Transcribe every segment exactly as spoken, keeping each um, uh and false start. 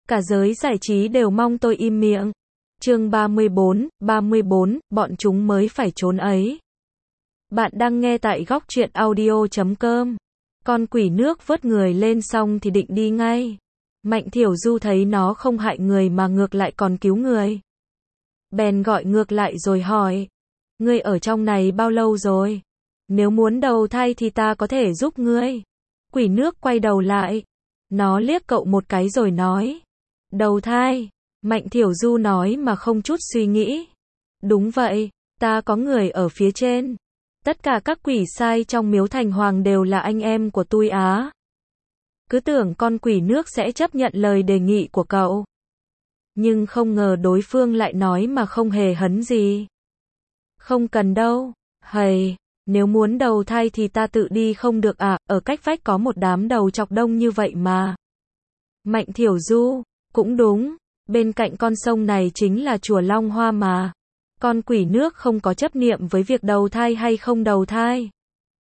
Cả giới giải trí đều mong tôi im miệng. Chương ba mươi bốn, ba mươi bốn, bọn chúng mới phải trốn ấy. Bạn đang nghe tại góc truyện audio chấm com. Con quỷ nước vớt người lên xong thì định đi ngay. Mạnh Thiểu Du thấy nó không hại người mà ngược lại còn cứu người. Bèn gọi ngược lại rồi hỏi. Ngươi ở trong này bao lâu rồi? Nếu muốn đầu thai thì ta có thể giúp ngươi. Quỷ nước quay đầu lại. Nó liếc cậu một cái rồi nói. Đầu thai. Mạnh Thiểu Du nói mà không chút suy nghĩ. Đúng vậy, ta có người ở phía trên. Tất cả các quỷ sai trong miếu thành hoàng đều là anh em của tôi á. Cứ tưởng con quỷ nước sẽ chấp nhận lời đề nghị của cậu. Nhưng không ngờ đối phương lại nói mà không hề hấn gì. Không cần đâu, hầy, nếu muốn đầu thai thì ta tự đi không được à, ở cách vách có một đám đầu chọc đông như vậy mà. Mạnh Thiểu Du, cũng đúng, bên cạnh con sông này chính là chùa Long Hoa mà. Con quỷ nước không có chấp niệm với việc đầu thai hay không đầu thai.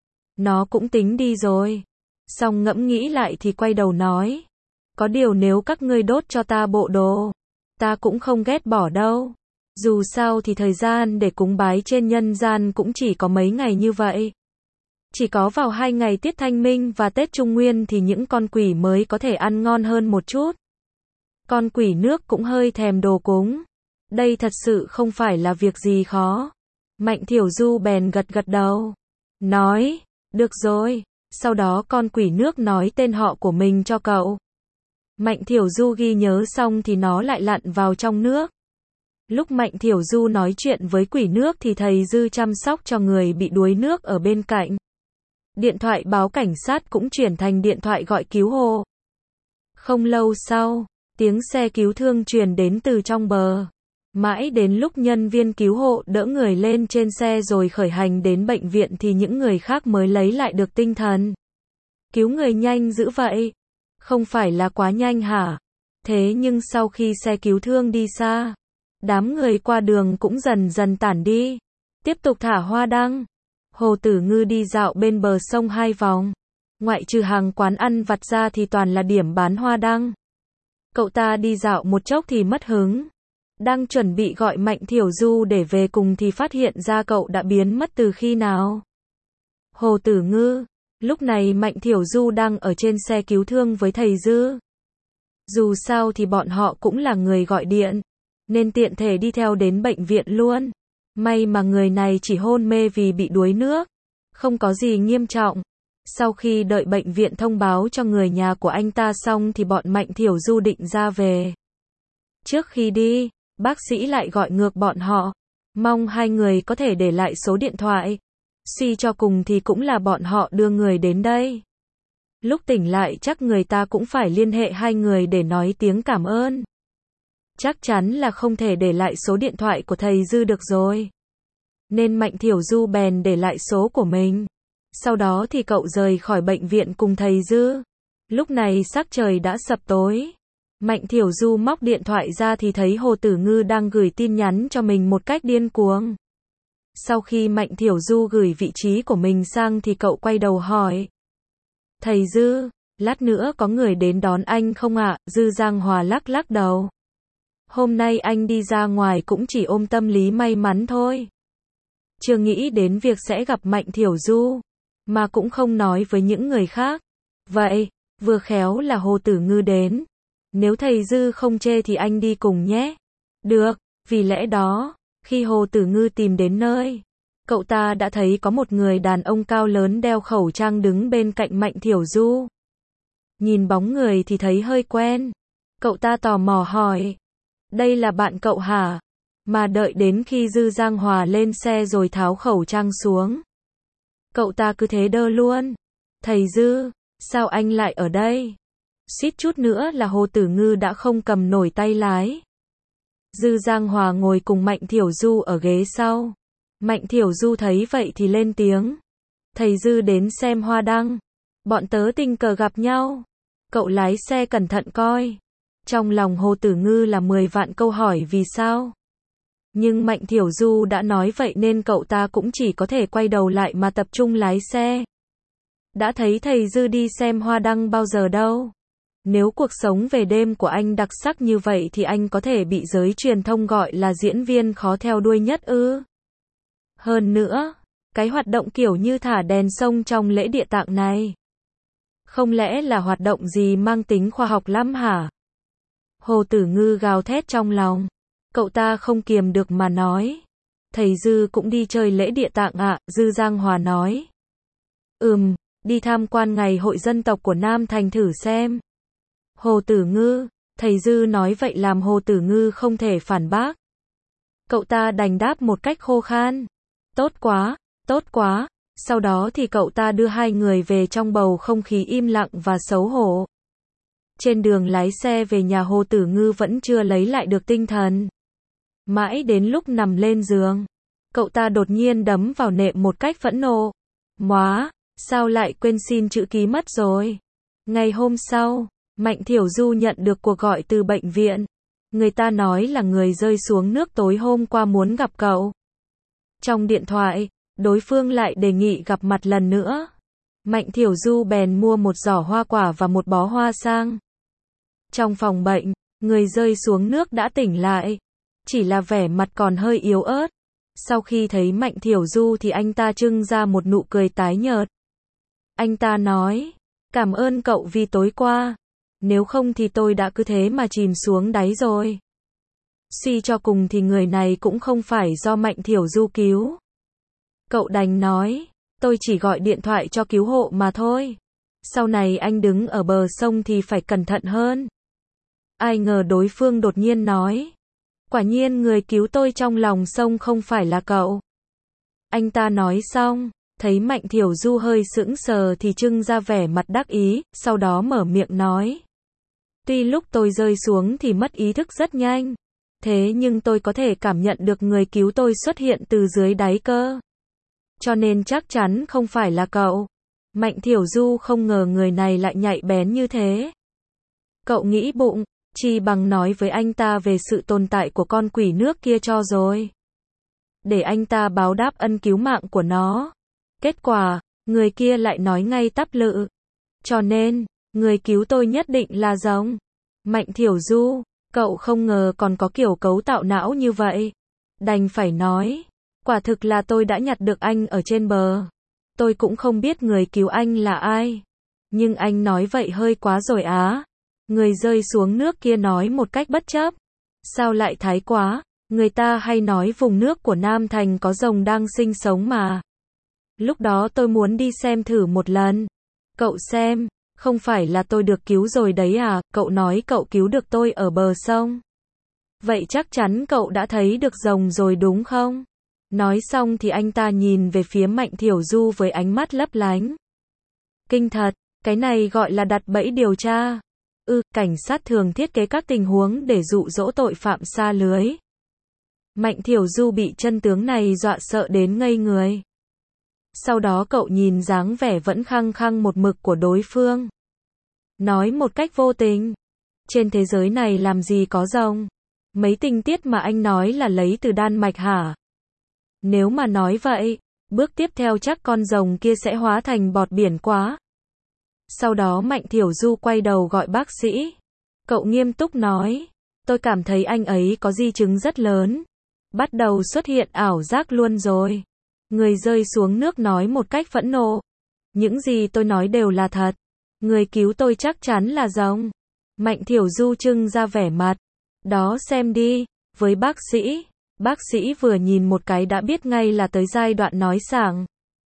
Nó cũng tính đi rồi. Xong ngẫm nghĩ lại thì quay đầu nói. Có điều nếu các ngươi đốt cho ta bộ đồ, ta cũng không ghét bỏ đâu. Dù sao thì thời gian để cúng bái trên nhân gian cũng chỉ có mấy ngày như vậy. Chỉ có vào hai ngày Tiết Thanh Minh và Tết Trung Nguyên thì những con quỷ mới có thể ăn ngon hơn một chút. Con quỷ nước cũng hơi thèm đồ cúng. Đây thật sự không phải là việc gì khó. Mạnh Thiểu Du bèn gật gật đầu. Nói, được rồi. Sau đó con quỷ nước nói tên họ của mình cho cậu. Mạnh Thiểu Du ghi nhớ xong thì nó lại lặn vào trong nước. Lúc Mạnh Thiểu Du nói chuyện với quỷ nước thì thầy Dư chăm sóc cho người bị đuối nước ở bên cạnh. Điện thoại báo cảnh sát cũng chuyển thành điện thoại gọi cứu hộ. Không lâu sau, tiếng xe cứu thương truyền đến từ trong bờ. Mãi đến lúc nhân viên cứu hộ đỡ người lên trên xe rồi khởi hành đến bệnh viện thì những người khác mới lấy lại được tinh thần. Cứu người nhanh dữ vậy. Không phải là quá nhanh hả? Thế nhưng sau khi xe cứu thương đi xa, đám người qua đường cũng dần dần tản đi. Tiếp tục thả hoa đăng. Hồ Tử Ngư đi dạo bên bờ sông hai vòng. Ngoại trừ hàng quán ăn vặt ra thì toàn là điểm bán hoa đăng. Cậu ta đi dạo một chốc thì mất hứng. Đang chuẩn bị gọi Mạnh Thiểu Du để về cùng thì phát hiện ra cậu đã biến mất từ khi nào. Hồ Tử Ngư. Lúc này Mạnh Thiểu Du đang ở trên xe cứu thương với thầy Dư. Dù sao thì bọn họ cũng là người gọi điện, nên tiện thể đi theo đến bệnh viện luôn. May mà người này chỉ hôn mê vì bị đuối nước, không có gì nghiêm trọng. Sau khi đợi bệnh viện thông báo cho người nhà của anh ta xong thì bọn Mạnh Thiểu Du định ra về. Trước khi đi, bác sĩ lại gọi ngược bọn họ, mong hai người có thể để lại số điện thoại. Suy cho cùng thì cũng là bọn họ đưa người đến đây. Lúc tỉnh lại chắc người ta cũng phải liên hệ hai người để nói tiếng cảm ơn. Chắc chắn là không thể để lại số điện thoại của thầy Dư được rồi. Nên Mạnh Thiểu Du bèn để lại số của mình. Sau đó thì cậu rời khỏi bệnh viện cùng thầy Dư. Lúc này sắc trời đã sập tối. Mạnh Thiểu Du móc điện thoại ra thì thấy Hồ Tử Ngư đang gửi tin nhắn cho mình một cách điên cuồng. Sau khi Mạnh Thiểu Du gửi vị trí của mình sang thì cậu quay đầu hỏi. Thầy Dư, lát nữa có người đến đón anh không ạ? Dư Giang Hòa lắc lắc đầu. Hôm nay anh đi ra ngoài cũng chỉ ôm tâm lý may mắn thôi. Chưa nghĩ đến việc sẽ gặp Mạnh Thiểu Du, mà cũng không nói với những người khác. Vậy, vừa khéo là Hồ Tử Ngư đến. Nếu thầy Dư không chê thì anh đi cùng nhé. Được, vì lẽ đó, khi Hồ Tử Ngư tìm đến nơi, cậu ta đã thấy có một người đàn ông cao lớn đeo khẩu trang đứng bên cạnh Mạnh Thiểu Du. Nhìn bóng người thì thấy hơi quen. Cậu ta tò mò hỏi. Đây là bạn cậu hả? Mà đợi đến khi Dư Giang Hòa lên xe rồi tháo khẩu trang xuống. Cậu ta cứ thế đơ luôn. Thầy Dư, sao anh lại ở đây? Suýt chút nữa là Hồ Tử Ngư đã không cầm nổi tay lái. Dư Giang Hòa ngồi cùng Mạnh Thiểu Du ở ghế sau. Mạnh Thiểu Du thấy vậy thì lên tiếng. Thầy Dư đến xem hoa đăng. Bọn tớ tình cờ gặp nhau. Cậu lái xe cẩn thận coi. Trong lòng Hồ Tử Ngư là mười vạn câu hỏi vì sao. Nhưng Mạnh Thiểu Du đã nói vậy nên cậu ta cũng chỉ có thể quay đầu lại mà tập trung lái xe. Đã thấy thầy Dư đi xem hoa đăng bao giờ đâu. Nếu cuộc sống về đêm của anh đặc sắc như vậy thì anh có thể bị giới truyền thông gọi là diễn viên khó theo đuôi nhất ư? Hơn nữa, cái hoạt động kiểu như thả đèn sông trong lễ địa tạng này, không lẽ là hoạt động gì mang tính khoa học lắm hả? Hồ Tử Ngư gào thét trong lòng. Cậu ta không kiềm được mà nói. Thầy Dư cũng đi chơi lễ địa tạng ạ, Dư Giang Hòa nói. Ừm, đi tham quan ngày hội dân tộc của Nam Thành thử xem. Hồ Tử Ngư, thầy Dư nói vậy làm Hồ Tử Ngư không thể phản bác. Cậu ta đành đáp một cách khô khan. Tốt quá, tốt quá. Sau đó thì cậu ta đưa hai người về trong bầu không khí im lặng và xấu hổ. Trên đường lái xe về nhà Hồ Tử Ngư vẫn chưa lấy lại được tinh thần. Mãi đến lúc nằm lên giường, cậu ta đột nhiên đấm vào nệm một cách phẫn nộ. Móa, sao lại quên xin chữ ký mất rồi? Ngày hôm sau, Mạnh Thiểu Du nhận được cuộc gọi từ bệnh viện. Người ta nói là người rơi xuống nước tối hôm qua muốn gặp cậu. Trong điện thoại, đối phương lại đề nghị gặp mặt lần nữa. Mạnh Thiểu Du bèn mua một giỏ hoa quả và một bó hoa sang. Trong phòng bệnh, người rơi xuống nước đã tỉnh lại. Chỉ là vẻ mặt còn hơi yếu ớt. Sau khi thấy Mạnh Thiểu Du thì anh ta trưng ra một nụ cười tái nhợt. Anh ta nói, cảm ơn cậu vì tối qua. Nếu không thì tôi đã cứ thế mà chìm xuống đáy rồi. Suy cho cùng thì người này cũng không phải do Mạnh Thiểu Du cứu. Cậu đành nói, tôi chỉ gọi điện thoại cho cứu hộ mà thôi. Sau này anh đứng ở bờ sông thì phải cẩn thận hơn. Ai ngờ đối phương đột nhiên nói, quả nhiên người cứu tôi trong lòng sông không phải là cậu. Anh ta nói xong, thấy Mạnh Thiểu Du hơi sững sờ thì trưng ra vẻ mặt đắc ý, sau đó mở miệng nói. Tuy lúc tôi rơi xuống thì mất ý thức rất nhanh. Thế nhưng tôi có thể cảm nhận được người cứu tôi xuất hiện từ dưới đáy cơ. Cho nên chắc chắn không phải là cậu. Mạnh Thiểu Du không ngờ người này lại nhạy bén như thế. Cậu nghĩ bụng, chi bằng nói với anh ta về sự tồn tại của con quỷ nước kia cho rồi. Để anh ta báo đáp ân cứu mạng của nó. Kết quả, người kia lại nói ngay tắp lự. Cho nên, người cứu tôi nhất định là rồng. Mạnh Thiểu Du, cậu không ngờ còn có kiểu cấu tạo não như vậy. Đành phải nói, quả thực là tôi đã nhặt được anh ở trên bờ. Tôi cũng không biết người cứu anh là ai. Nhưng anh nói vậy hơi quá rồi á. Người rơi xuống nước kia nói một cách bất chấp. Sao lại thái quá, người ta hay nói vùng nước của Nam Thành có rồng đang sinh sống mà. Lúc đó tôi muốn đi xem thử một lần. Cậu xem, không phải là tôi được cứu rồi đấy à, cậu nói cậu cứu được tôi ở bờ sông. Vậy chắc chắn cậu đã thấy được rồng rồi đúng không? Nói xong thì anh ta nhìn về phía Mạnh Thiểu Du với ánh mắt lấp lánh. Kinh thật, cái này gọi là đặt bẫy điều tra. Ừ, cảnh sát thường thiết kế các tình huống để dụ dỗ tội phạm sa lưới. Mạnh Thiểu Du bị chân tướng này dọa sợ đến ngây người. Sau đó cậu nhìn dáng vẻ vẫn khăng khăng một mực của đối phương. Nói một cách vô tình. Trên thế giới này làm gì có rồng? Mấy tình tiết mà anh nói là lấy từ Đan Mạch hả? Nếu mà nói vậy, bước tiếp theo chắc con rồng kia sẽ hóa thành bọt biển quá. Sau đó Mạnh Thiểu Du quay đầu gọi bác sĩ. Cậu nghiêm túc nói, tôi cảm thấy anh ấy có di chứng rất lớn. Bắt đầu xuất hiện ảo giác luôn rồi. Người rơi xuống nước nói một cách phẫn nộ. Những gì tôi nói đều là thật. Người cứu tôi chắc chắn là rồng. Mạnh Thiểu Du trưng ra vẻ mặt. Đó xem đi, với bác sĩ. Bác sĩ vừa nhìn một cái đã biết ngay là tới giai đoạn nói sảng.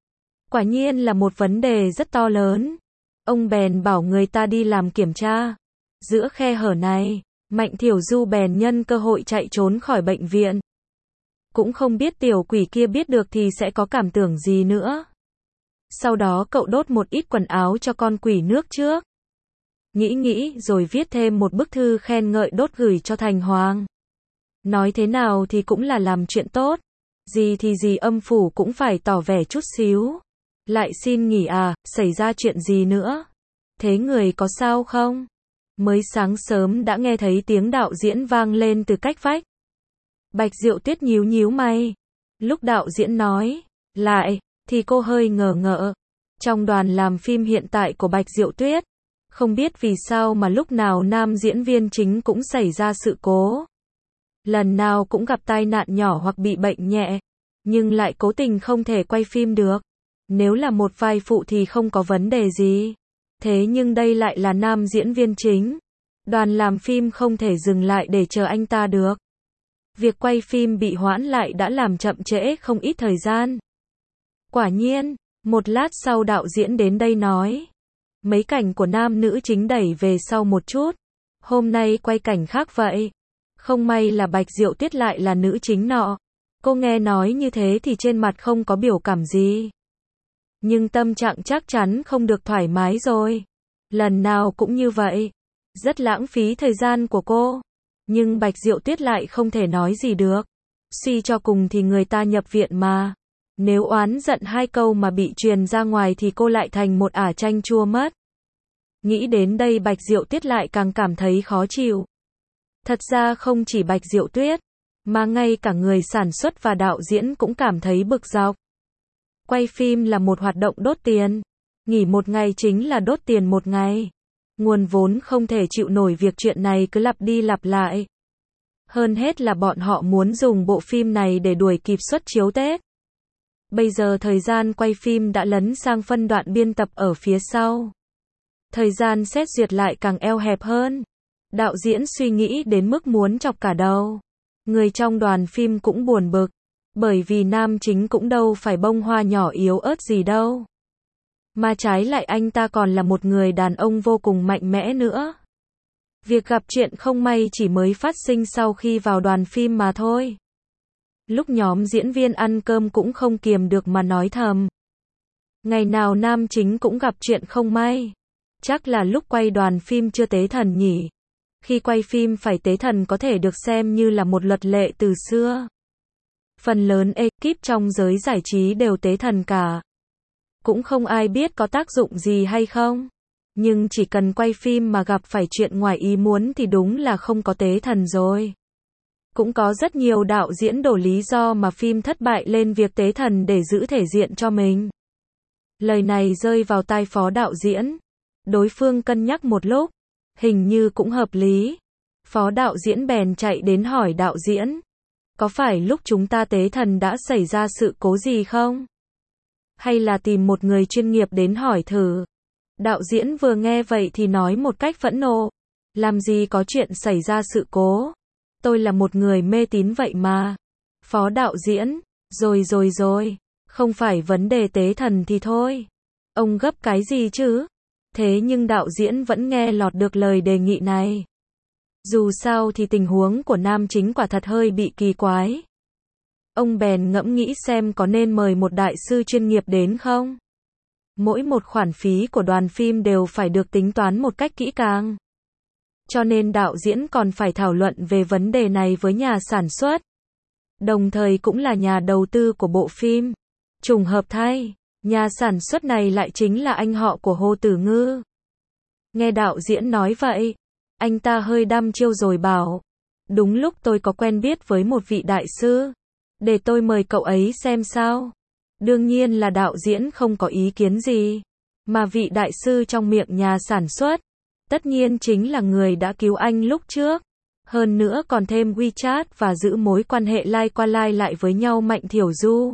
Quả nhiên là một vấn đề rất to lớn. Ông bèn bảo người ta đi làm kiểm tra. Giữa khe hở này, Mạnh Thiểu Du bèn nhân cơ hội chạy trốn khỏi bệnh viện. Cũng không biết tiểu quỷ kia biết được thì sẽ có cảm tưởng gì nữa. Sau đó cậu đốt một ít quần áo cho con quỷ nước trước. Nghĩ nghĩ rồi viết thêm một bức thư khen ngợi đốt gửi cho Thành Hoàng. Nói thế nào thì cũng là làm chuyện tốt. Gì thì gì âm phủ cũng phải tỏ vẻ chút xíu. Lại xin nghỉ à, xảy ra chuyện gì nữa? Thế người có sao không? Mới sáng sớm đã nghe thấy tiếng đạo diễn vang lên từ cách vách. Bạch Diệu Tuyết nhíu nhíu mày. Lúc đạo diễn nói, lại, thì cô hơi ngờ ngợ. Trong đoàn làm phim hiện tại của Bạch Diệu Tuyết, Không biết vì sao mà lúc nào nam diễn viên chính cũng xảy ra sự cố. Lần nào cũng gặp tai nạn nhỏ hoặc bị bệnh nhẹ, nhưng lại cố tình không thể quay phim được. Nếu là một vai phụ thì không có vấn đề gì. Thế nhưng đây lại là nam diễn viên chính. Đoàn làm phim không thể dừng lại để chờ anh ta được. Việc quay phim bị hoãn lại đã làm chậm trễ không ít thời gian. Quả nhiên, một lát sau đạo diễn đến đây nói. Mấy cảnh của nam nữ chính đẩy về sau một chút. Hôm nay quay cảnh khác vậy. Không may là Bạch Diệu Tuyết lại là nữ chính nọ. Cô nghe nói như thế thì trên mặt không có biểu cảm gì. Nhưng tâm trạng chắc chắn không được thoải mái rồi. Lần nào cũng như vậy. Rất lãng phí thời gian của cô. Nhưng Bạch Diệu Tuyết lại không thể nói gì được. Suy cho cùng thì người ta nhập viện mà. Nếu oán giận hai câu mà bị truyền ra ngoài thì cô lại thành một ả chanh chua mất. Nghĩ đến đây Bạch Diệu Tuyết lại càng cảm thấy khó chịu. Thật ra không chỉ Bạch Diệu Tuyết, mà ngay cả người sản xuất và đạo diễn cũng cảm thấy bực dọc. Quay phim là một hoạt động đốt tiền. Nghỉ một ngày chính là đốt tiền một ngày. Nguồn vốn không thể chịu nổi việc chuyện này cứ lặp đi lặp lại. Hơn hết là bọn họ muốn dùng bộ phim này để đuổi kịp suất chiếu Tết. Bây giờ thời gian quay phim đã lấn sang phân đoạn biên tập ở phía sau. Thời gian xét duyệt lại càng eo hẹp hơn. Đạo diễn suy nghĩ đến mức muốn chọc cả đầu. Người trong đoàn phim cũng buồn bực. Bởi vì nam chính cũng đâu phải bông hoa nhỏ yếu ớt gì đâu. Mà trái lại anh ta còn là một người đàn ông vô cùng mạnh mẽ nữa. Việc gặp chuyện không may chỉ mới phát sinh sau khi vào đoàn phim mà thôi. Lúc nhóm diễn viên ăn cơm cũng không kiềm được mà nói thầm. Ngày nào nam chính cũng gặp chuyện không may. Chắc là lúc quay đoàn phim chưa tế thần nhỉ. Khi quay phim phải tế thần có thể được xem như là một luật lệ từ xưa. Phần lớn ekip trong giới giải trí đều tế thần cả. Cũng không ai biết có tác dụng gì hay không. Nhưng chỉ cần quay phim mà gặp phải chuyện ngoài ý muốn thì đúng là không có tế thần rồi. Cũng có rất nhiều đạo diễn đổ lý do mà phim thất bại lên việc tế thần để giữ thể diện cho mình. Lời này rơi vào tai phó đạo diễn. Đối phương cân nhắc một lúc. Hình như cũng hợp lý. Phó đạo diễn bèn chạy đến hỏi đạo diễn. Có phải lúc chúng ta tế thần đã xảy ra sự cố gì không? Hay là tìm một người chuyên nghiệp đến hỏi thử? Đạo diễn vừa nghe vậy thì nói một cách phẫn nộ. Làm gì có chuyện xảy ra sự cố? Tôi là một người mê tín vậy mà. Phó đạo diễn, rồi rồi rồi, không phải vấn đề tế thần thì thôi. Ông gấp cái gì chứ? Thế nhưng đạo diễn vẫn nghe lọt được lời đề nghị này. Dù sao thì tình huống của nam chính quả thật hơi bị kỳ quái. Ông bèn ngẫm nghĩ xem có nên mời một đại sư chuyên nghiệp đến không? Mỗi một khoản phí của đoàn phim đều phải được tính toán một cách kỹ càng. Cho nên đạo diễn còn phải thảo luận về vấn đề này với nhà sản xuất. Đồng thời cũng là nhà đầu tư của bộ phim. Trùng hợp thay, nhà sản xuất này lại chính là anh họ của Hồ Tử Ngư. Nghe đạo diễn nói vậy, anh ta hơi đăm chiêu rồi bảo. Đúng lúc tôi có quen biết với một vị đại sư. Để tôi mời cậu ấy xem sao. Đương nhiên là đạo diễn không có ý kiến gì. Mà vị đại sư trong miệng nhà sản xuất, tất nhiên chính là người đã cứu anh lúc trước. Hơn nữa còn thêm WeChat và giữ mối quan hệ like qua like lại với nhau Mạnh Thiểu Du.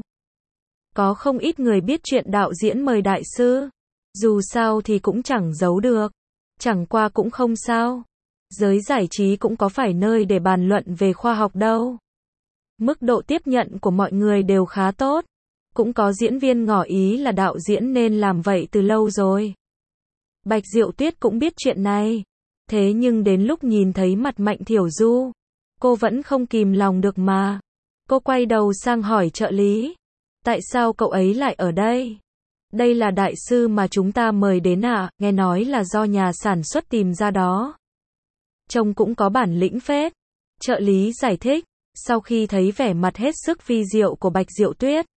Có không ít người biết chuyện đạo diễn mời đại sư. Dù sao thì cũng chẳng giấu được. Chẳng qua cũng không sao. Giới giải trí cũng có phải nơi để bàn luận về khoa học đâu. Mức độ tiếp nhận của mọi người đều khá tốt. Cũng có diễn viên ngỏ ý là đạo diễn nên làm vậy từ lâu rồi. Bạch Diệu Tuyết cũng biết chuyện này. Thế nhưng đến lúc nhìn thấy mặt Mạnh Thiểu Du, cô vẫn không kìm lòng được mà. Cô quay đầu sang hỏi trợ lý. Tại sao cậu ấy lại ở đây? Đây là đại sư mà chúng ta mời đến à, nghe nói là do nhà sản xuất tìm ra đó. Trông cũng có bản lĩnh phết. Trợ lý giải thích, sau khi thấy vẻ mặt hết sức vi diệu của Bạch Diệu Tuyết.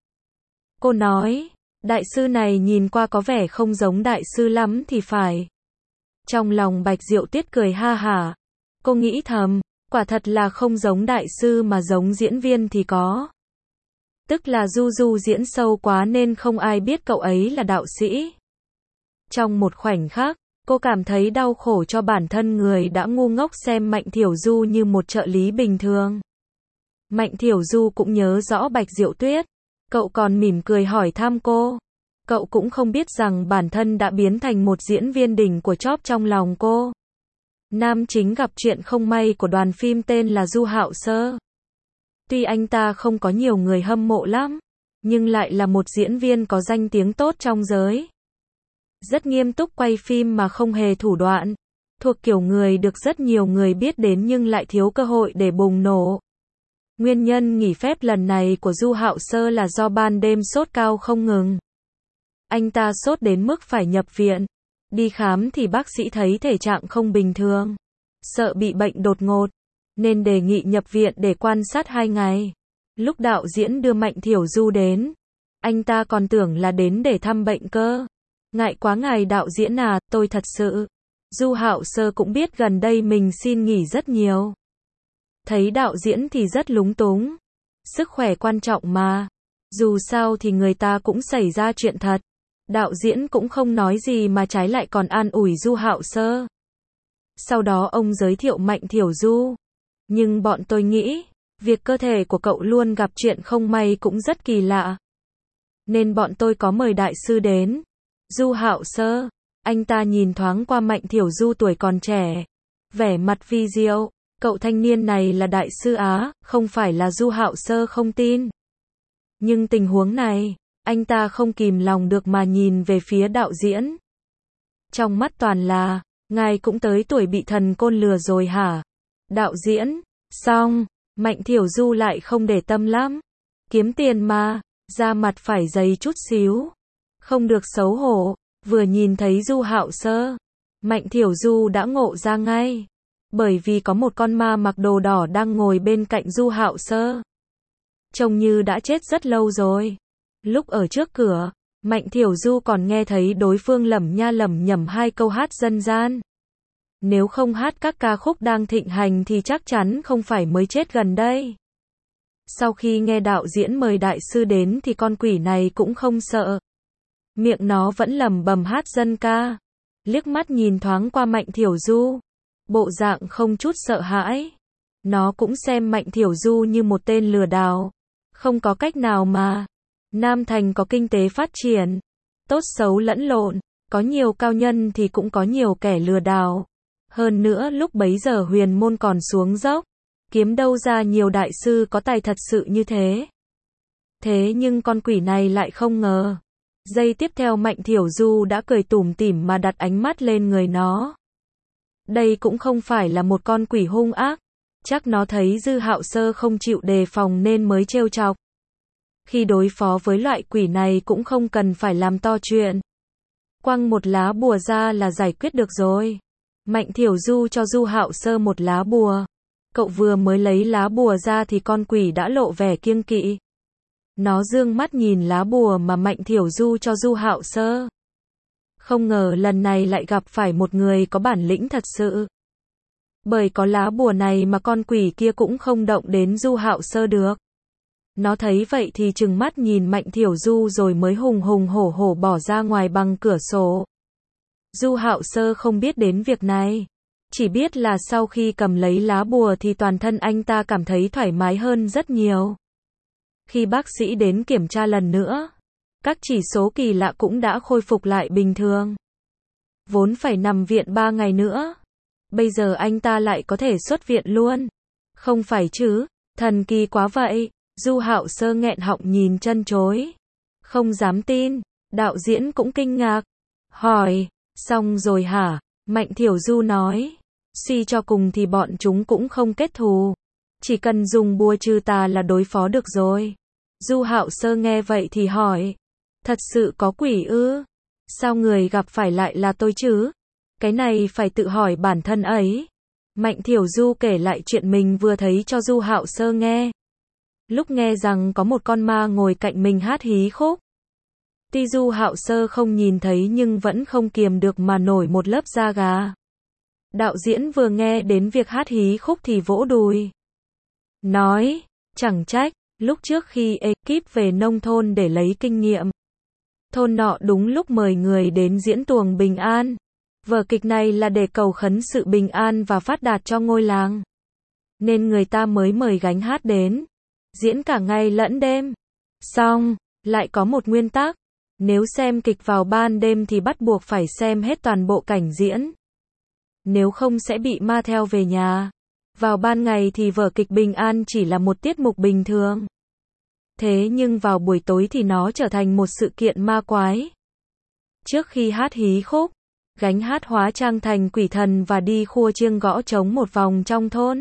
Cô nói, đại sư này nhìn qua có vẻ không giống đại sư lắm thì phải. Trong lòng Bạch Diệu Tuyết cười ha hả. Cô nghĩ thầm, quả thật là không giống đại sư mà giống diễn viên thì có. Tức là Du Du diễn sâu quá nên không ai biết cậu ấy là đạo sĩ. Trong một khoảnh khắc, Cô cảm thấy đau khổ cho bản thân người đã ngu ngốc xem Mạnh Thiểu Du như một trợ lý bình thường. Mạnh Thiểu Du cũng nhớ rõ Bạch Diệu Tuyết. Cậu còn mỉm cười hỏi thăm cô. Cậu cũng không biết rằng bản thân đã biến thành một diễn viên đỉnh của chóp trong lòng cô. Nam chính gặp chuyện không may của đoàn phim tên là Du Hạo Sơ. Tuy anh ta không có nhiều người hâm mộ lắm, nhưng lại là một diễn viên có danh tiếng tốt trong giới. Rất nghiêm túc quay phim mà không hề thủ đoạn. Thuộc kiểu người được rất nhiều người biết đến nhưng lại thiếu cơ hội để bùng nổ. Nguyên nhân nghỉ phép lần này của Du Hạo Sơ là do ban đêm sốt cao không ngừng. Anh ta sốt đến mức phải nhập viện. Đi khám thì bác sĩ thấy thể trạng không bình thường. Sợ bị bệnh đột ngột, nên đề nghị nhập viện để quan sát hai ngày. Lúc đạo diễn đưa Mạnh Thiểu Du đến, anh ta còn tưởng là đến để thăm bệnh cơ. Ngại quá ngài đạo diễn à, tôi thật sự. Du Hạo Sơ cũng biết gần đây mình xin nghỉ rất nhiều. Thấy đạo diễn thì rất lúng túng. Sức khỏe quan trọng mà. Dù sao thì người ta cũng xảy ra chuyện thật. Đạo diễn cũng không nói gì mà trái lại còn an ủi Du Hạo Sơ. Sau đó ông giới thiệu Mạnh Thiểu Du. Nhưng bọn tôi nghĩ, việc cơ thể của cậu luôn gặp chuyện không may cũng rất kỳ lạ. Nên bọn tôi có mời đại sư đến. Du Hạo Sơ, anh ta nhìn thoáng qua Mạnh Thiểu Du tuổi còn trẻ. Vẻ mặt vi diệu, cậu thanh niên này là đại sư Á, không phải là Du Hạo Sơ không tin. Nhưng tình huống này, anh ta không kìm lòng được mà nhìn về phía đạo diễn. Trong mắt toàn là, ngài cũng tới tuổi bị thần côn lừa rồi hả? Đạo diễn, xong, Mạnh Thiểu Du lại không để tâm lắm. Kiếm tiền mà, da mặt phải dày chút xíu. Không được xấu hổ, vừa nhìn thấy Du Hạo Sơ, Mạnh Thiểu Du đã ngộ ra ngay. Bởi vì có một con ma mặc đồ đỏ đang ngồi bên cạnh Du Hạo Sơ. Trông như đã chết rất lâu rồi. Lúc ở trước cửa, Mạnh Thiểu Du còn nghe thấy đối phương lẩm nha lẩm nhẩm hai câu hát dân gian. Nếu không hát các ca khúc đang thịnh hành thì chắc chắn không phải mới chết gần đây. Sau khi nghe đạo diễn mời đại sư đến thì con quỷ này cũng không sợ. Miệng nó vẫn lẩm bẩm hát dân ca. Liếc mắt nhìn thoáng qua Mạnh Thiểu Du. Bộ dạng không chút sợ hãi. Nó cũng xem Mạnh Thiểu Du như một tên lừa đảo. Không có cách nào mà. Nam Thành có kinh tế phát triển. Tốt xấu lẫn lộn. Có nhiều cao nhân thì cũng có nhiều kẻ lừa đảo. Hơn nữa lúc bấy giờ huyền môn còn xuống dốc. Kiếm đâu ra nhiều đại sư có tài thật sự như thế. Thế nhưng con quỷ này lại không ngờ. Giây tiếp theo Mạnh Thiểu Du đã cười tủm tỉm mà đặt ánh mắt lên người nó. Đây cũng không phải là một con quỷ hung ác. Chắc nó thấy Dư Hạo Sơ không chịu đề phòng nên mới trêu chọc. Khi đối phó với loại quỷ này cũng không cần phải làm to chuyện. Quăng một lá bùa ra là giải quyết được rồi. Mạnh Thiểu Du cho Du Hạo Sơ một lá bùa. Cậu vừa mới lấy lá bùa ra thì con quỷ đã lộ vẻ kiêng kỵ. Nó dương mắt nhìn lá bùa mà Mạnh Thiểu Du cho Du Hạo Sơ. Không ngờ lần này lại gặp phải một người có bản lĩnh thật sự. Bởi có lá bùa này mà con quỷ kia cũng không động đến Du Hạo Sơ được. Nó thấy vậy thì trừng mắt nhìn Mạnh Thiểu Du rồi mới hùng hùng hổ hổ bỏ ra ngoài bằng cửa sổ. Du Hạo Sơ không biết đến việc này. Chỉ biết là sau khi cầm lấy lá bùa thì toàn thân anh ta cảm thấy thoải mái hơn rất nhiều. Khi bác sĩ đến kiểm tra lần nữa, các chỉ số kỳ lạ cũng đã khôi phục lại bình thường. Vốn phải nằm viện ba ngày nữa. Bây giờ anh ta lại có thể xuất viện luôn. Không phải chứ, thần kỳ quá vậy. Du Hạo Sơ nghẹn họng nhìn chân chối. Không dám tin, đạo diễn cũng kinh ngạc. Hỏi, xong rồi hả? Mạnh Thiểu Du nói. Suy cho cùng thì bọn chúng cũng không kết thù. Chỉ cần dùng bùa trừ tà là đối phó được rồi. Du Hạo Sơ nghe vậy thì hỏi. Thật sự có quỷ ư? Sao người gặp phải lại là tôi chứ? Cái này phải tự hỏi bản thân ấy. Mạnh Thiểu Du kể lại chuyện mình vừa thấy cho Du Hạo Sơ nghe. Lúc nghe rằng có một con ma ngồi cạnh mình hát hí khúc. Tuy Du Hạo Sơ không nhìn thấy nhưng vẫn không kiềm được mà nổi một lớp da gà. Đạo diễn vừa nghe đến việc hát hí khúc thì vỗ đùi. Nói, chẳng trách, lúc trước khi ekip về nông thôn để lấy kinh nghiệm. Thôn nọ đúng lúc mời người đến diễn tuồng bình an. Vở kịch này là để cầu khấn sự bình an và phát đạt cho ngôi làng. Nên người ta mới mời gánh hát đến. Diễn cả ngày lẫn đêm. Xong, lại có một nguyên tắc. Nếu xem kịch vào ban đêm thì bắt buộc phải xem hết toàn bộ cảnh diễn. Nếu không sẽ bị ma theo về nhà. Vào ban ngày thì vở kịch bình an chỉ là một tiết mục bình thường. Thế nhưng vào buổi tối thì nó trở thành một sự kiện ma quái. Trước khi hát hí khúc, gánh hát hóa trang thành quỷ thần và đi khua chiêng gõ trống một vòng trong thôn.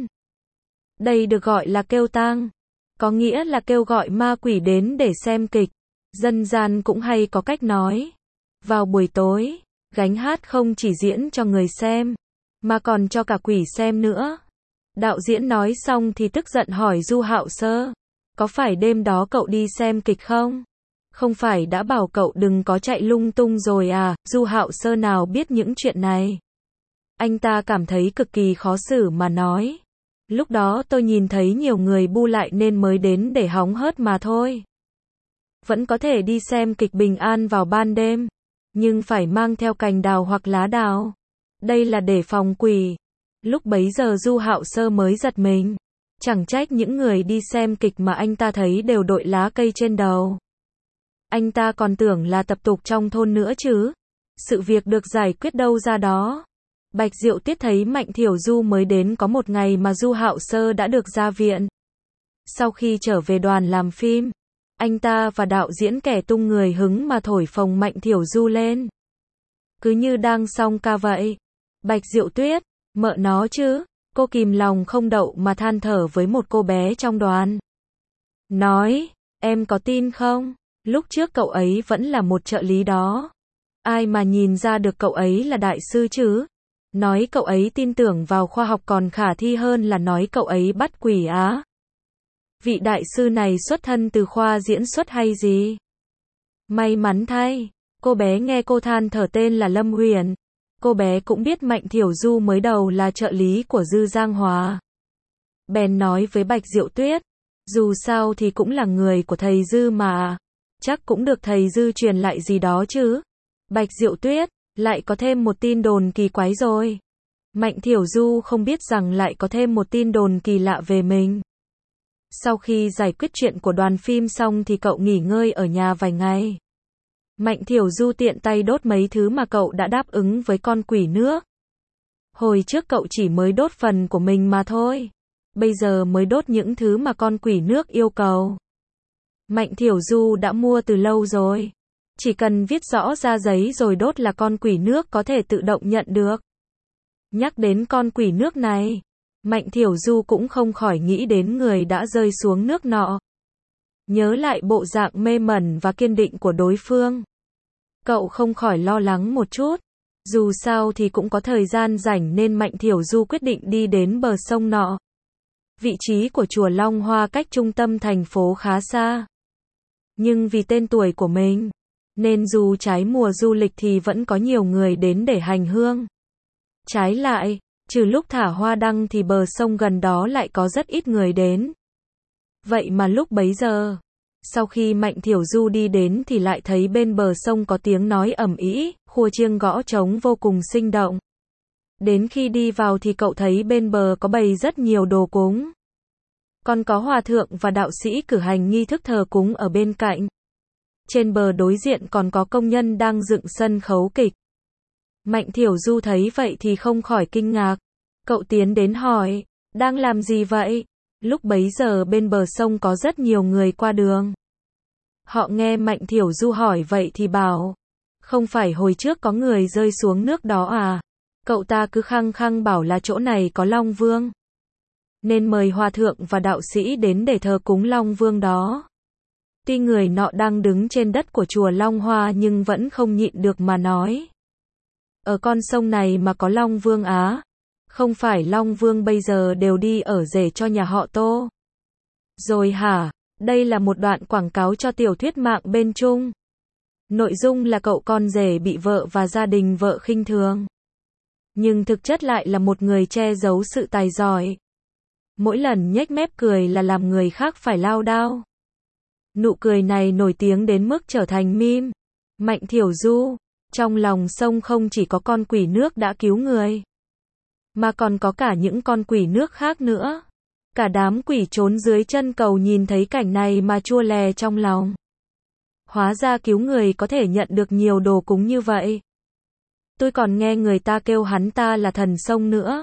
Đây được gọi là kêu tang, có nghĩa là kêu gọi ma quỷ đến để xem kịch. Dân gian cũng hay có cách nói. Vào buổi tối, gánh hát không chỉ diễn cho người xem, mà còn cho cả quỷ xem nữa. Đạo diễn nói xong thì tức giận hỏi Du Hạo Sơ, có phải đêm đó cậu đi xem kịch không? Không phải đã bảo cậu đừng có chạy lung tung rồi à? Du Hạo Sơ nào biết những chuyện này. Anh ta cảm thấy cực kỳ khó xử mà nói. Lúc đó tôi nhìn thấy nhiều người bu lại nên mới đến để hóng hớt mà thôi. Vẫn có thể đi xem kịch bình an vào ban đêm, nhưng phải mang theo cành đào hoặc lá đào. Đây là để phòng quỷ. Lúc bấy giờ Du Hạo Sơ mới giật mình. Chẳng trách những người đi xem kịch mà anh ta thấy đều đội lá cây trên đầu. Anh ta còn tưởng là tập tục trong thôn nữa chứ. Sự việc được giải quyết đâu ra đó. Bạch Diệu Tuyết thấy Mạnh Thiểu Du mới đến có một ngày mà Du Hạo Sơ đã được ra viện. Sau khi trở về đoàn làm phim, anh ta và đạo diễn kẻ tung người hứng mà thổi phồng Mạnh Thiểu Du lên. Cứ như đang song ca vậy. Bạch Diệu Tuyết, mợ nó chứ, cô kìm lòng không đậu mà than thở với một cô bé trong đoàn. Nói, em có tin không? Lúc trước cậu ấy vẫn là một trợ lý đó. Ai mà nhìn ra được cậu ấy là đại sư chứ? Nói cậu ấy tin tưởng vào khoa học còn khả thi hơn là nói cậu ấy bắt quỷ á. Vị đại sư này xuất thân từ khoa diễn xuất hay gì? May mắn thay, cô bé nghe cô than thở tên là Lâm Huyền. Cô bé cũng biết Mạnh Thiểu Du mới đầu là trợ lý của Dư Giang Hòa. Bèn nói với Bạch Diệu Tuyết, dù sao thì cũng là người của thầy Dư mà, chắc cũng được thầy Dư truyền lại gì đó chứ. Bạch Diệu Tuyết, lại có thêm một tin đồn kỳ quái rồi. Mạnh Thiểu Du không biết rằng lại có thêm một tin đồn kỳ lạ về mình. Sau khi giải quyết chuyện của đoàn phim xong thì cậu nghỉ ngơi ở nhà vài ngày. Mạnh Thiểu Du tiện tay đốt mấy thứ mà cậu đã đáp ứng với con quỷ nước. Hồi trước cậu chỉ mới đốt phần của mình mà thôi. Bây giờ mới đốt những thứ mà con quỷ nước yêu cầu. Mạnh Thiểu Du đã mua từ lâu rồi. Chỉ cần viết rõ ra giấy rồi đốt là con quỷ nước có thể tự động nhận được. Nhắc đến con quỷ nước này, Mạnh Thiểu Du cũng không khỏi nghĩ đến người đã rơi xuống nước nọ. Nhớ lại bộ dạng mê mẩn và kiên định của đối phương. Cậu không khỏi lo lắng một chút. Dù sao thì cũng có thời gian rảnh nên Mạnh Thiểu Du quyết định đi đến bờ sông nọ. Vị trí của chùa Long Hoa cách trung tâm thành phố khá xa. Nhưng vì tên tuổi của mình, nên dù trái mùa du lịch thì vẫn có nhiều người đến để hành hương. Trái lại, trừ lúc thả hoa đăng thì bờ sông gần đó lại có rất ít người đến. Vậy mà lúc bấy giờ, sau khi Mạnh Thiểu Du đi đến thì lại thấy bên bờ sông có tiếng nói ầm ĩ, khua chiêng gõ trống vô cùng sinh động. Đến khi đi vào thì cậu thấy bên bờ có bày rất nhiều đồ cúng. Còn có hòa thượng và đạo sĩ cử hành nghi thức thờ cúng ở bên cạnh. Trên bờ đối diện còn có công nhân đang dựng sân khấu kịch. Mạnh Thiểu Du thấy vậy thì không khỏi kinh ngạc. Cậu tiến đến hỏi, đang làm gì vậy? Lúc bấy giờ bên bờ sông có rất nhiều người qua đường. Họ nghe Mạnh Thiểu Du hỏi vậy thì bảo, không phải hồi trước có người rơi xuống nước đó à? Cậu ta cứ khăng khăng bảo là chỗ này có Long Vương. Nên mời hòa thượng và đạo sĩ đến để thờ cúng Long Vương đó. Tuy người nọ đang đứng trên đất của chùa Long Hoa nhưng vẫn không nhịn được mà nói. Ở con sông này mà có Long Vương á? Không phải Long Vương bây giờ đều đi ở rể cho nhà họ Tô. Rồi hả? Đây là một đoạn quảng cáo cho tiểu thuyết mạng bên Trung. Nội dung là cậu con rể bị vợ và gia đình vợ khinh thường. Nhưng thực chất lại là một người che giấu sự tài giỏi. Mỗi lần nhếch mép cười là làm người khác phải lao đao. Nụ cười này nổi tiếng đến mức trở thành meme. Mạnh Thiểu Du, Trong lòng sông không chỉ có con quỷ nước đã cứu người, mà còn có cả những con quỷ nước khác nữa. Cả đám quỷ trốn dưới chân cầu nhìn thấy cảnh này mà chua lè trong lòng. Hóa ra cứu người có thể nhận được nhiều đồ cúng như vậy. Tôi còn nghe người ta kêu hắn ta là thần sông nữa.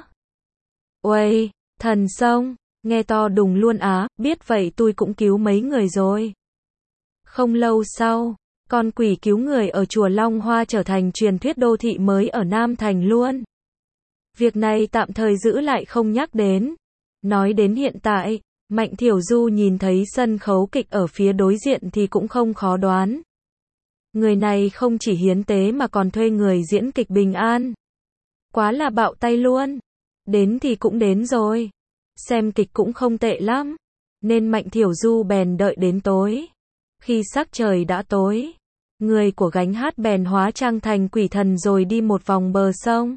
Uầy, thần sông, nghe to đùng luôn á, biết vậy tôi cũng cứu mấy người rồi. Không lâu sau, con quỷ cứu người ở chùa Long Hoa trở thành truyền thuyết đô thị mới ở Nam Thành luôn. Việc này tạm thời giữ lại không nhắc đến. Nói đến hiện tại, Mạnh Thiểu Du nhìn thấy sân khấu kịch ở phía đối diện thì cũng không khó đoán. Người này không chỉ hiến tế mà còn thuê người diễn kịch bình an. Quá là bạo tay luôn. Đến thì cũng đến rồi. Xem kịch cũng không tệ lắm. Nên Mạnh Thiểu Du bèn đợi đến tối. Khi sắc trời đã tối, người của gánh hát bèn hóa trang thành quỷ thần rồi đi một vòng bờ sông.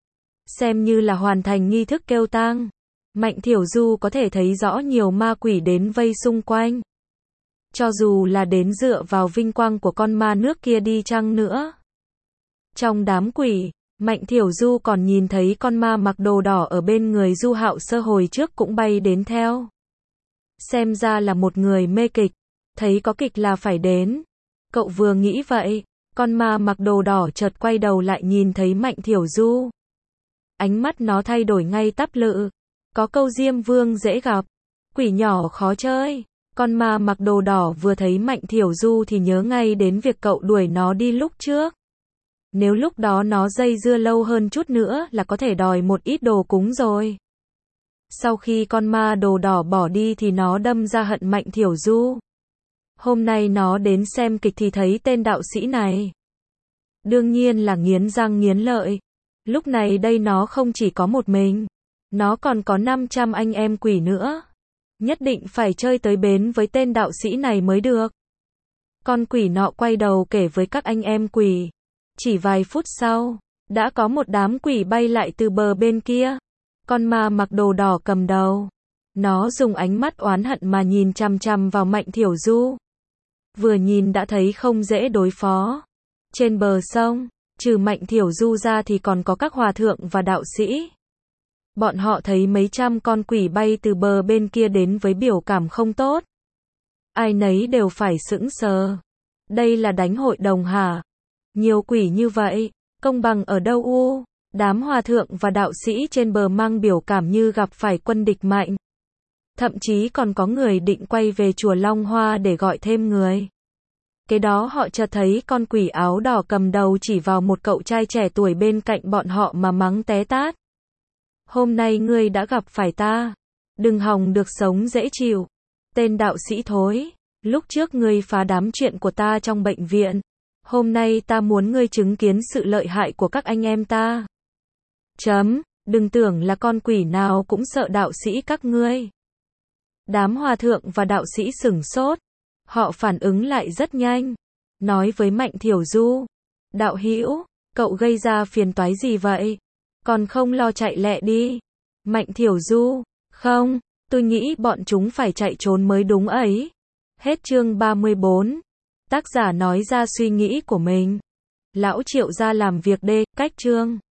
Xem như là hoàn thành nghi thức kêu tang. Mạnh Thiểu Du có thể thấy rõ nhiều ma quỷ đến vây xung quanh. Cho dù là đến dựa vào vinh quang của con ma nước kia đi chăng nữa. Trong đám quỷ, Mạnh Thiểu Du còn nhìn thấy con ma mặc đồ đỏ ở bên người Du Hạo Sơ hồi trước cũng bay đến theo. Xem ra là một người mê kịch, thấy có kịch là phải đến. Cậu vừa nghĩ vậy, con ma mặc đồ đỏ chợt quay đầu lại nhìn thấy Mạnh Thiểu Du. Ánh mắt nó thay đổi ngay tắp lự. Có câu Diêm Vương dễ gặp, quỷ nhỏ khó chơi. Con ma mặc đồ đỏ vừa thấy Mạnh Thiểu Du thì nhớ ngay đến việc cậu đuổi nó đi lúc trước. Nếu lúc đó nó dây dưa lâu hơn chút nữa là có thể đòi một ít đồ cúng rồi. Sau khi con ma đồ đỏ bỏ đi thì nó đâm ra hận Mạnh Thiểu Du. Hôm nay nó đến xem kịch thì thấy tên đạo sĩ này. Đương nhiên là nghiến răng nghiến lợi. Lúc này đây nó không chỉ có một mình, nó còn có năm trăm anh em quỷ nữa. Nhất định phải chơi tới bến với tên đạo sĩ này mới được. Con quỷ nọ quay đầu kể với các anh em quỷ. Chỉ vài phút sau, đã có một đám quỷ bay lại từ bờ bên kia. Con ma mặc đồ đỏ cầm đầu. Nó dùng ánh mắt oán hận mà nhìn chằm chằm vào Mạnh Thiểu Du. Vừa nhìn đã thấy không dễ đối phó. Trên bờ sông, trừ Mạnh Thiểu Du ra thì còn có các hòa thượng và đạo sĩ. Bọn họ thấy mấy trăm con quỷ bay từ bờ bên kia đến với biểu cảm không tốt. Ai nấy đều phải sững sờ. Đây là đánh hội đồng hả? Nhiều quỷ như vậy, công bằng ở đâu u? Đám hòa thượng và đạo sĩ trên bờ mang biểu cảm như gặp phải quân địch mạnh. Thậm chí còn có người định quay về chùa Long Hoa để gọi thêm người. Kế đó họ chợt thấy con quỷ áo đỏ cầm đầu chỉ vào một cậu trai trẻ tuổi bên cạnh bọn họ mà mắng té tát. Hôm nay ngươi đã gặp phải ta. Đừng hòng được sống dễ chịu. Tên đạo sĩ thối. Lúc trước ngươi phá đám chuyện của ta trong bệnh viện. Hôm nay ta muốn ngươi chứng kiến sự lợi hại của các anh em ta. Chấm. Đừng tưởng là con quỷ nào cũng sợ đạo sĩ các ngươi. Đám hòa thượng và đạo sĩ sửng sốt. Họ phản ứng lại rất nhanh. Nói với Mạnh Thiểu Du. Đạo hữu, cậu gây ra phiền toái gì vậy? Còn không lo chạy lẹ đi. Mạnh Thiểu Du. Không, tôi nghĩ bọn chúng phải chạy trốn mới đúng ấy. Hết chương ba mươi bốn. Tác giả nói ra suy nghĩ của mình. Lão Triệu ra làm việc đê, cách chương.